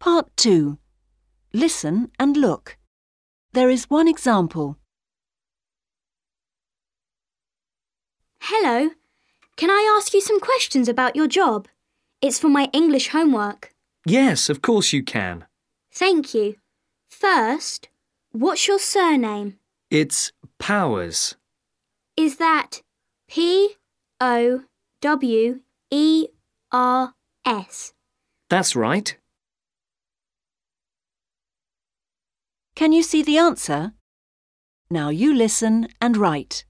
Part 2. Listen and look. There is one example. Hello, can I ask you some questions about your job? It's for my English homework. Yes, of course you can. Thank you. First, what's your surname? It's Powers. Is that P-O-W-E-R-S? That's right. Can you see the answer? Now you listen and write.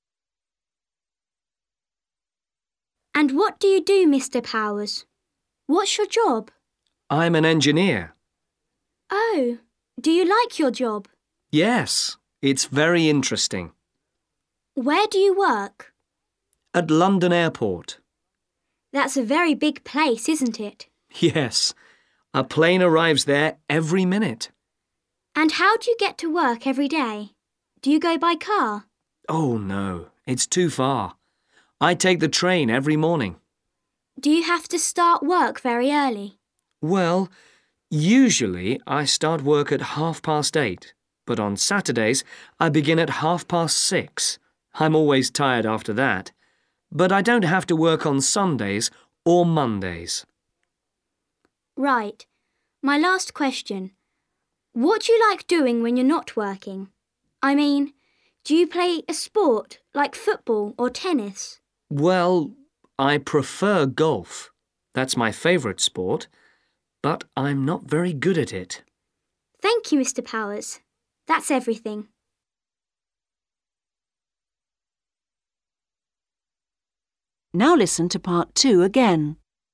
And what do you do, Mr. Powers? What's your job? I'm an engineer. Oh, do you like your job? Yes, it's very interesting. Where do you work? At London Airport. That's a very big place, isn't it? Yes, a plane arrives there every minute. And how do you get to work every day? Do you go by car? Oh no, it's too far. I take the train every morning. Do you have to start work very early? Well, usually I start work at 8:30, but on Saturdays I begin at 6:30. I'm always tired after that. But I don't have to work on Sundays or Mondays. Right. My last question. What do you like doing when you're not working? I mean, do you play a sport like football or tennis? Well, I prefer golf. That's my favourite sport, but I'm not very good at it. Thank you, Mr. Powers. That's everything. Now listen to Part 2 again.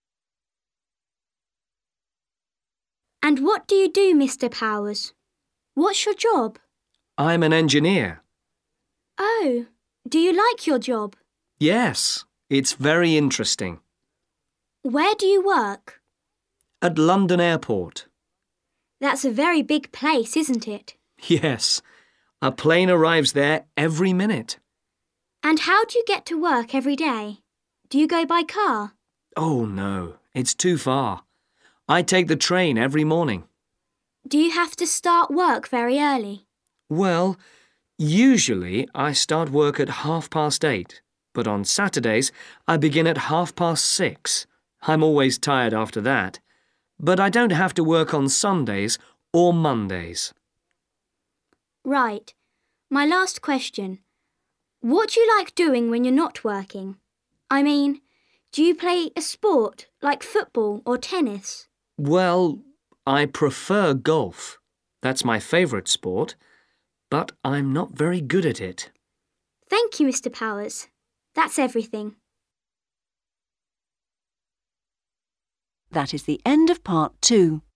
And what do you do, Mr. Powers? What's your job? I'm an engineer. Oh, do you like your job? Yes, it's very interesting. Where do you work? At London Airport. That's a very big place, isn't it? Yes, a plane arrives there every minute. And how do you get to work every day? Do you go by car? Oh no, it's too far. I take the train every morning. Do you have to start work very early? Well, usually I start work at 8:30, but on Saturdays I begin at 6:30. I'm always tired after that. But I don't have to work on Sundays or Mondays. Right. My last question. What do you like doing when you're not working? I mean, do you play a sport like football or tennis? Well, I prefer golf. That's my favourite sport, but I'm not very good at it. Thank you, Mr. Powers. That's everything. That is the end of Part 2.